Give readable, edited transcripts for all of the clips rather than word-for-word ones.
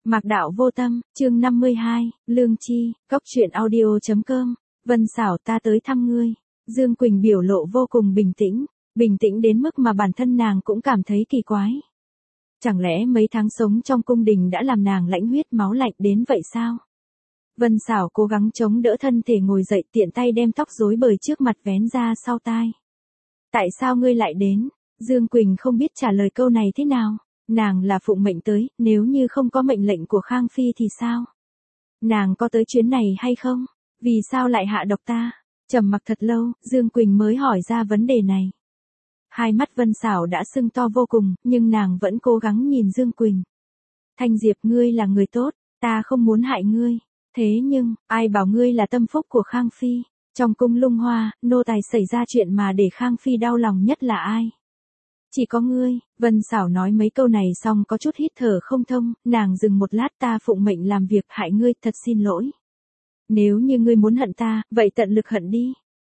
Mạc Đạo Vô Tâm, chương 52, Lương Chi, Cốc truyện audio.com, Vân Xảo ta tới thăm ngươi. Dương Quỳnh biểu lộ vô cùng bình tĩnh đến mức mà bản thân nàng cũng cảm thấy kỳ quái. Chẳng lẽ mấy tháng sống trong cung đình đã làm nàng lãnh huyết máu lạnh đến vậy sao? Vân Xảo cố gắng chống đỡ thân thể ngồi dậy, tiện tay đem tóc rối bời trước mặt vén ra sau tai. Tại sao ngươi lại đến? Dương Quỳnh không biết trả lời câu này thế nào. Nàng là phụng mệnh tới, nếu như không có mệnh lệnh của Khang Phi thì sao? Nàng có tới chuyến này hay không? Vì sao lại hạ độc ta? Trầm mặc thật lâu, Dương Quỳnh mới hỏi ra vấn đề này. Hai mắt Vân Xảo đã sưng to vô cùng, nhưng nàng vẫn cố gắng nhìn Dương Quỳnh. Thanh Diệp, ngươi là người tốt, ta không muốn hại ngươi. Thế nhưng, ai bảo ngươi là tâm phúc của Khang Phi? Trong cung Lung Hoa, nô tài xảy ra chuyện mà để Khang Phi đau lòng nhất là ai? Chỉ có ngươi. Vân Xảo nói mấy câu này xong có chút hít thở không thông, nàng dừng một lát, ta phụng mệnh làm việc hại ngươi, thật xin lỗi. Nếu như ngươi muốn hận ta, vậy tận lực hận đi.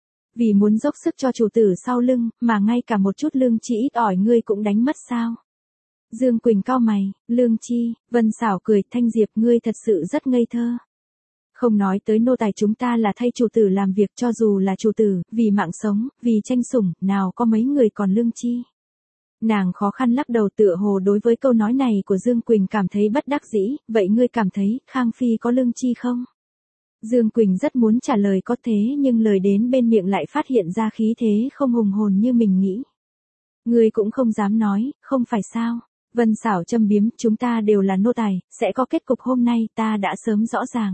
Vì muốn dốc sức cho chủ tử sau lưng, mà ngay cả một chút lương chi ít ỏi ngươi cũng đánh mất sao? Dương Quỳnh cau mày, lương chi. Vân Xảo cười, Thanh Diệp, ngươi thật sự rất ngây thơ. Không nói tới nô tài, chúng ta là thay chủ tử làm việc, cho dù là chủ tử, vì mạng sống, vì tranh sủng, nào có mấy người còn lương chi. Nàng khó khăn lắc đầu, tựa hồ đối với câu nói này của Dương Quỳnh cảm thấy bất đắc dĩ. Vậy ngươi cảm thấy Khang Phi có lương chi không? Dương Quỳnh rất muốn trả lời có, thế nhưng lời đến bên miệng lại phát hiện ra khí thế không hùng hồn như mình nghĩ. Ngươi cũng không dám nói, không phải sao? Vân Xảo châm biếm, chúng ta đều là nô tài, sẽ có kết cục hôm nay, ta đã sớm rõ ràng.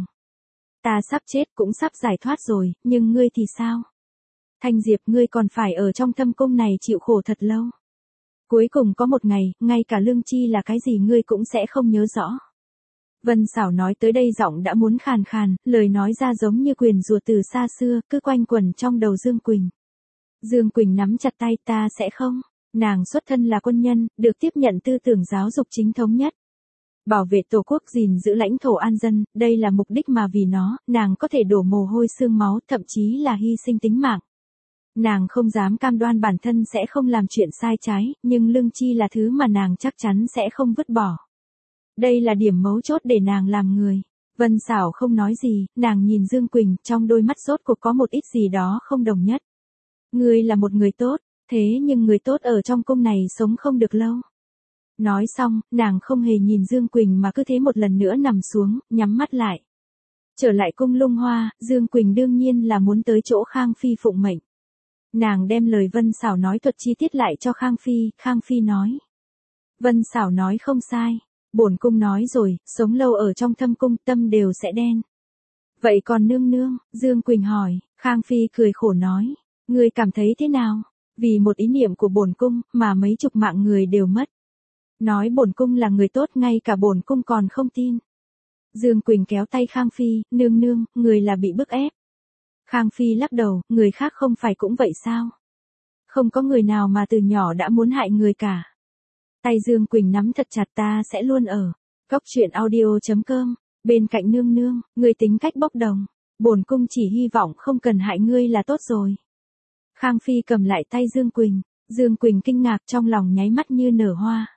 Ta sắp chết cũng sắp giải thoát rồi, nhưng ngươi thì sao? Thanh Diệp, ngươi còn phải ở trong thâm cung này chịu khổ thật lâu. Cuối cùng có một ngày, ngay cả lương chi là cái gì ngươi cũng sẽ không nhớ rõ. Vân Xảo nói tới đây giọng đã muốn khàn khàn, lời nói ra giống như quyền rùa từ xa xưa, cứ quanh quẩn trong đầu Dương Quỳnh. Dương Quỳnh nắm chặt tay, ta sẽ không. Nàng xuất thân là quân nhân, được tiếp nhận tư tưởng giáo dục chính thống nhất. Bảo vệ tổ quốc, gìn giữ lãnh thổ an dân, đây là mục đích mà vì nó, nàng có thể đổ mồ hôi xương máu, thậm chí là hy sinh tính mạng. Nàng không dám cam đoan bản thân sẽ không làm chuyện sai trái, nhưng lương chi là thứ mà nàng chắc chắn sẽ không vứt bỏ. Đây là điểm mấu chốt để nàng làm người. Vân Xảo không nói gì, nàng nhìn Dương Quỳnh, trong đôi mắt rốt cuộc có một ít gì đó không đồng nhất. Ngươi là một người tốt, thế nhưng người tốt ở trong cung này sống không được lâu. Nói xong, nàng không hề nhìn Dương Quỳnh mà cứ thế một lần nữa nằm xuống, nhắm mắt lại. Trở lại cung Lung Hoa, Dương Quỳnh đương nhiên là muốn tới chỗ Khang Phi phụng mệnh. Nàng đem lời Vân Xảo nói thuật chi tiết lại cho Khang Phi nói. Vân Xảo nói không sai, bổn cung nói rồi, sống lâu ở trong thâm cung tâm đều sẽ đen. Vậy còn nương nương? Dương Quỳnh hỏi. Khang Phi cười khổ nói, ngươi cảm thấy thế nào? Vì một ý niệm của bổn cung mà mấy chục mạng người đều mất. Nói bổn cung là người tốt, ngay cả bổn cung còn không tin. Dương Quỳnh kéo tay Khang Phi, nương nương, người là bị bức ép. Khang Phi lắc đầu, người khác không phải cũng vậy sao? Không có người nào mà từ nhỏ đã muốn hại người cả. Tay Dương Quỳnh nắm thật chặt, ta sẽ luôn ở. Cốc truyện audio.com, bên cạnh nương nương, người tính cách bốc đồng. Bổn cung chỉ hy vọng không cần hại ngươi là tốt rồi. Khang Phi cầm lại tay Dương Quỳnh. Dương Quỳnh kinh ngạc, trong lòng nháy mắt như nở hoa.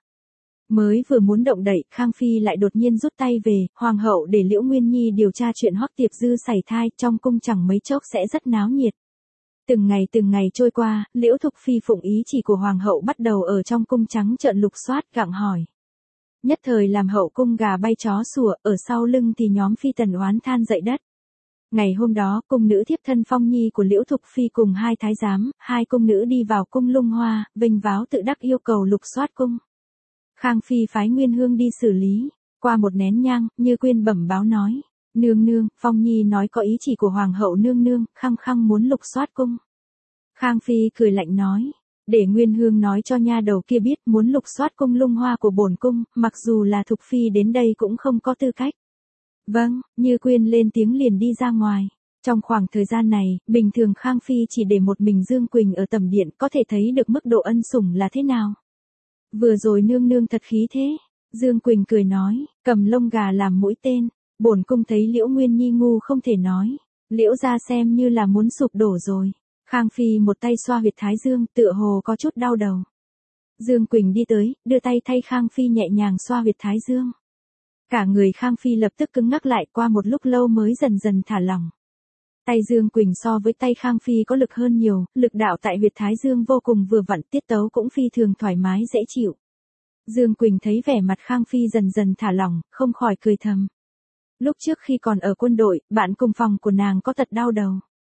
Mới vừa muốn động đậy, Khang Phi lại đột nhiên rút tay về, hoàng hậu để Liễu Nguyên Nhi điều tra chuyện Hoắc Tiệp Dư sảy thai, trong cung chẳng mấy chốc sẽ rất náo nhiệt. Từng ngày trôi qua, Liễu Thục Phi phụng ý chỉ của hoàng hậu bắt đầu ở trong cung trắng trợn lục soát, gặng hỏi. Nhất thời làm hậu cung gà bay chó sủa, ở sau lưng thì nhóm phi tần oán than dậy đất. Ngày hôm đó, cung nữ thiếp thân Phong Nhi của Liễu Thục Phi cùng hai thái giám, hai cung nữ đi vào cung Lung Hoa, vênh váo tự đắc yêu cầu lục soát cung. Khang Phi phái Nguyên Hương đi xử lý. Qua một nén nhang, Như Quyên bẩm báo nói, nương nương, Phong Nhi nói có ý chỉ của hoàng hậu nương nương, khăng khăng muốn lục soát cung. Khang Phi cười lạnh nói, để Nguyên Hương nói cho nha đầu kia biết, muốn lục soát cung Lung Hoa của bổn cung, mặc dù là Thục Phi đến đây cũng không có tư cách. Vâng. Như Quyên lên tiếng liền đi ra ngoài. Trong khoảng thời gian này, bình thường Khang Phi chỉ để một mình Dương Quỳnh ở tầm điện, có thể thấy được mức độ ân sủng là thế nào. Vừa rồi nương nương thật khí thế. Dương Quỳnh cười nói, cầm lông gà làm mũi tên. Bổn cung thấy Liễu Nguyên Nhi ngu không thể nói. Liễu gia xem như là muốn sụp đổ rồi. Khang Phi một tay xoa huyệt thái dương, tựa hồ có chút đau đầu. Dương Quỳnh đi tới, đưa tay thay Khang Phi nhẹ nhàng xoa huyệt thái dương. Cả người Khang Phi lập tức cứng ngắc lại, qua một lúc lâu mới dần dần thả lỏng. Tay Dương Quỳnh so với tay Khang Phi có lực hơn nhiều, lực đạo tại huyệt thái dương vô cùng vừa vặn, tiết tấu cũng phi thường thoải mái dễ chịu. Dương Quỳnh thấy vẻ mặt Khang Phi dần dần thả lỏng, không khỏi cười thầm. Lúc trước khi còn ở quân đội, bạn cùng phòng của nàng có tật đau đầu.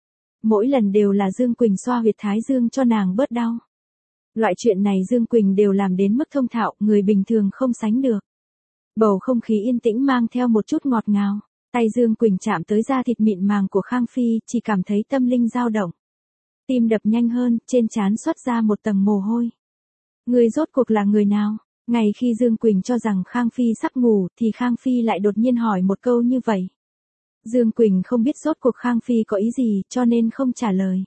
Mỗi lần đều là Dương Quỳnh xoa huyệt thái dương cho nàng bớt đau. Loại chuyện này Dương Quỳnh đều làm đến mức thông thạo, người bình thường không sánh được. Bầu không khí yên tĩnh mang theo một chút ngọt ngào. Tay Dương Quỳnh chạm tới da thịt mịn màng của Khang Phi, chỉ cảm thấy tâm linh dao động. Tim đập nhanh hơn, trên trán xuất ra một tầng mồ hôi. Người rốt cuộc là người nào? Ngày khi Dương Quỳnh cho rằng Khang Phi sắp ngủ, thì Khang Phi lại đột nhiên hỏi một câu như vậy. Dương Quỳnh không biết rốt cuộc Khang Phi có ý gì, cho nên không trả lời.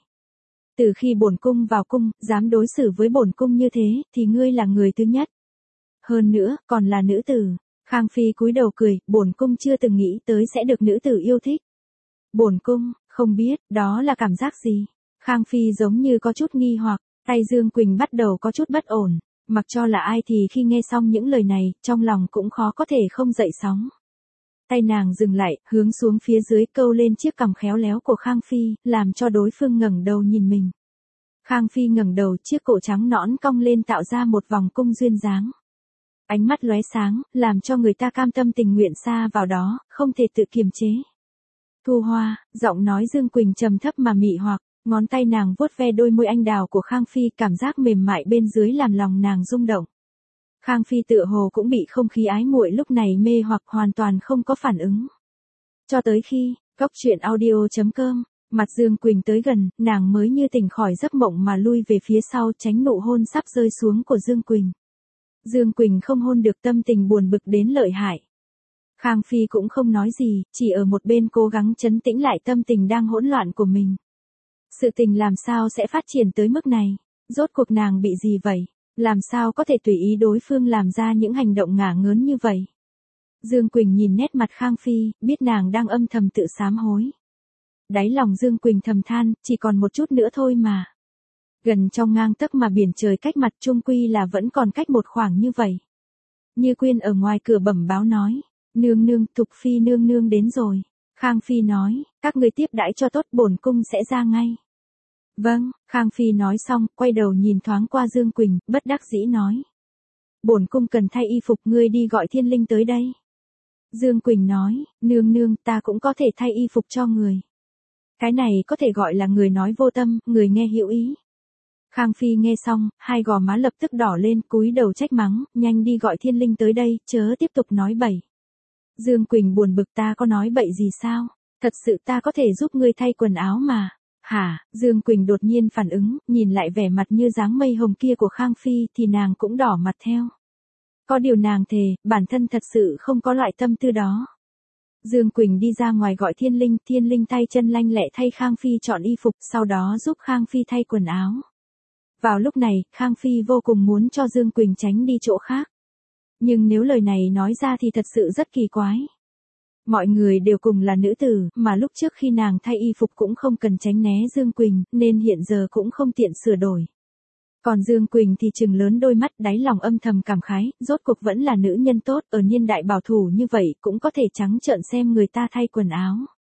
Từ khi bổn cung vào cung, dám đối xử với bổn cung như thế, thì ngươi là người thứ nhất. Hơn nữa, còn là nữ tử. Khang Phi cúi đầu cười, bổn cung chưa từng nghĩ tới sẽ được nữ tử yêu thích. Bổn cung, không biết, đó là cảm giác gì? Khang Phi giống như có chút nghi hoặc, tay Dương Quỳnh bắt đầu có chút bất ổn. Mặc cho là ai thì khi nghe xong những lời này, trong lòng cũng khó có thể không dậy sóng. Tay nàng dừng lại, hướng xuống phía dưới câu lên chiếc cằm khéo léo của Khang Phi, làm cho đối phương ngẩng đầu nhìn mình. Khang Phi ngẩng đầu, chiếc cổ trắng nõn cong lên tạo ra một vòng cung duyên dáng. Ánh mắt lóe sáng, làm cho người ta cam tâm tình nguyện xa vào đó, không thể tự kiềm chế. Thu Hoa, giọng nói Dương Quỳnh trầm thấp mà mị hoặc, ngón tay nàng vuốt ve đôi môi anh đào của Khang Phi, cảm giác mềm mại bên dưới làm lòng nàng rung động. Khang Phi tựa hồ cũng bị không khí ái muội lúc này mê hoặc, hoàn toàn không có phản ứng. Cho tới khi, góc truyện audio.com, mặt Dương Quỳnh tới gần, nàng mới như tỉnh khỏi giấc mộng mà lui về phía sau tránh nụ hôn sắp rơi xuống của Dương Quỳnh. Dương Quỳnh không hôn được, tâm tình buồn bực đến lợi hại. Khang Phi cũng không nói gì, chỉ ở một bên cố gắng trấn tĩnh lại tâm tình đang hỗn loạn của mình. Sự tình làm sao sẽ phát triển tới mức này? Rốt cuộc nàng bị gì vậy? Làm sao có thể tùy ý đối phương làm ra những hành động ngả ngớn như vậy? Dương Quỳnh nhìn nét mặt Khang Phi, biết nàng đang âm thầm tự sám hối. Đáy lòng Dương Quỳnh thầm than, chỉ còn một chút nữa thôi mà. Gần trong ngang tấc mà biển trời cách mặt, chung quy là vẫn còn cách một khoảng như vậy. Như Quyên ở ngoài cửa bẩm báo nói, nương nương, Thục Phi nương nương đến rồi. Khang Phi nói, các ngươi tiếp đãi cho tốt, bổn cung sẽ ra ngay. Vâng, Khang Phi nói xong, quay đầu nhìn thoáng qua Dương Quỳnh, bất đắc dĩ nói. Bổn cung cần thay y phục, ngươi đi gọi Thiên Linh tới đây. Dương Quỳnh nói, nương nương, ta cũng có thể thay y phục cho người. Cái này có thể gọi là người nói vô tâm, người nghe hữu ý. Khang Phi nghe xong, hai gò má lập tức đỏ lên, cúi đầu trách mắng, nhanh đi gọi Thiên Linh tới đây, chớ tiếp tục nói bậy. Dương Quỳnh buồn bực, ta có nói bậy gì sao? Thật sự ta có thể giúp ngươi thay quần áo mà. Hả? Dương Quỳnh đột nhiên phản ứng, nhìn lại vẻ mặt như dáng mây hồng kia của Khang Phi thì nàng cũng đỏ mặt theo. Có điều nàng thề, bản thân thật sự không có loại tâm tư đó. Dương Quỳnh đi ra ngoài gọi Thiên Linh tay chân lanh lẹ thay Khang Phi chọn y phục, sau đó giúp Khang Phi thay quần áo. Vào lúc này, Khang Phi vô cùng muốn cho Dương Quỳnh tránh đi chỗ khác. Nhưng nếu lời này nói ra thì thật sự rất kỳ quái. Mọi người đều cùng là nữ tử, mà lúc trước khi nàng thay y phục cũng không cần tránh né Dương Quỳnh, nên hiện giờ cũng không tiện sửa đổi. Còn Dương Quỳnh thì trừng lớn đôi mắt, đáy lòng âm thầm cảm khái, rốt cuộc vẫn là nữ nhân tốt, ở niên đại bảo thủ như vậy cũng có thể trắng trợn xem người ta thay quần áo.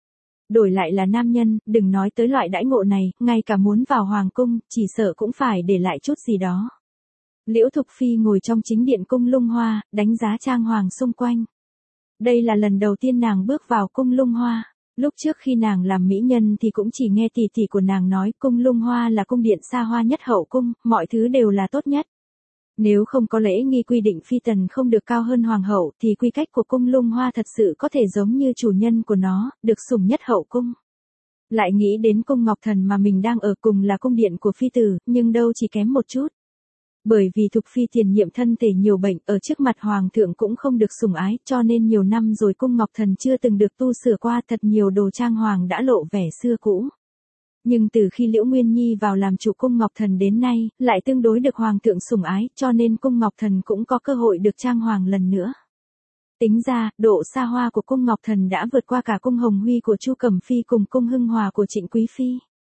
Đổi lại là nam nhân, đừng nói tới loại đãi ngộ này, ngay cả muốn vào hoàng cung, chỉ sợ cũng phải để lại chút gì đó. Liễu Thục Phi ngồi trong chính điện cung Lung Hoa, đánh giá trang hoàng xung quanh. Đây là lần đầu tiên nàng bước vào cung Lung Hoa. Lúc trước khi nàng làm mỹ nhân thì cũng chỉ nghe tỷ tỷ của nàng nói cung Lung Hoa là cung điện xa hoa nhất hậu cung, mọi thứ đều là tốt nhất. Nếu không có lễ nghi quy định phi tần không được cao hơn hoàng hậu thì quy cách của cung Lung Hoa thật sự có thể giống như chủ nhân của nó, được sủng nhất hậu cung. Lại nghĩ đến cung Ngọc Thần mà mình đang ở cùng là cung điện của phi tử, nhưng đâu chỉ kém một chút. Bởi vì Thục Phi tiền nhiệm thân thể nhiều bệnh, ở trước mặt hoàng thượng cũng không được sủng ái, cho nên nhiều năm rồi cung Ngọc Thần chưa từng được tu sửa qua, thật nhiều đồ trang hoàng đã lộ vẻ xưa cũ. Nhưng từ khi Liễu Nguyên Nhi vào làm chủ cung Ngọc Thần đến nay, lại tương đối được hoàng thượng sủng ái, cho nên cung Ngọc Thần cũng có cơ hội được trang hoàng lần nữa. Tính ra, độ xa hoa của cung Ngọc Thần đã vượt qua cả cung Hồng Huy của Chu Cẩm Phi cùng cung Hưng Hòa của Trịnh Quý Phi.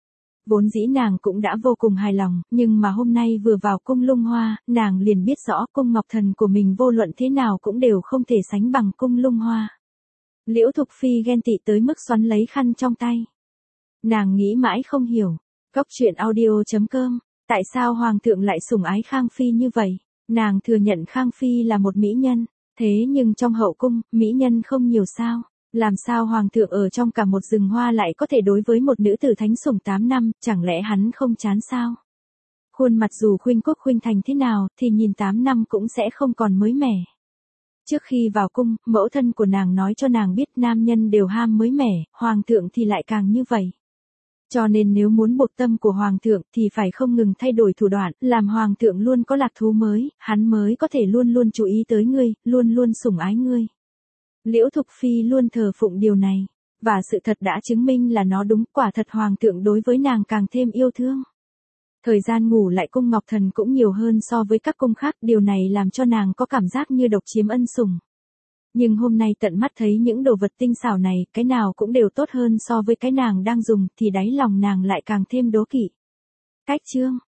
Vốn dĩ nàng cũng đã vô cùng hài lòng, nhưng mà hôm nay vừa vào cung Lung Hoa, nàng liền biết rõ cung Ngọc Thần của mình vô luận thế nào cũng đều không thể sánh bằng cung Lung Hoa. Liễu Thục Phi ghen tị tới mức xoắn lấy khăn trong tay. Nàng nghĩ mãi không hiểu. Cốc truyện audio.com, tại sao Hoàng thượng lại sủng ái Khang Phi như vậy? Nàng thừa nhận Khang Phi là một mỹ nhân, thế nhưng trong hậu cung, mỹ nhân không nhiều sao? Làm sao Hoàng thượng ở trong cả một rừng hoa lại có thể đối với một nữ tử thánh sủng 8 năm, chẳng lẽ hắn không chán sao? Khuôn mặt dù khuynh quốc khuynh thành thế nào, thì nhìn 8 năm cũng sẽ không còn mới mẻ. Trước khi vào cung, mẫu thân của nàng nói cho nàng biết nam nhân đều ham mới mẻ, Hoàng thượng thì lại càng như vậy. Cho nên nếu muốn buộc tâm của Hoàng thượng thì phải không ngừng thay đổi thủ đoạn, làm Hoàng thượng luôn có lạc thú mới, hắn mới có thể luôn luôn chú ý tới ngươi, luôn luôn sủng ái ngươi. Liễu Thục Phi luôn thờ phụng điều này, và sự thật đã chứng minh là nó đúng, quả thật Hoàng thượng đối với nàng càng thêm yêu thương. Thời gian ngủ lại cung Ngọc Thần cũng nhiều hơn so với các cung khác, điều này làm cho nàng có cảm giác như độc chiếm ân sủng. Nhưng hôm nay tận mắt thấy những đồ vật tinh xảo này, cái nào cũng đều tốt hơn so với cái nàng đang dùng, thì đáy lòng nàng lại càng thêm đố kỵ. Cách chương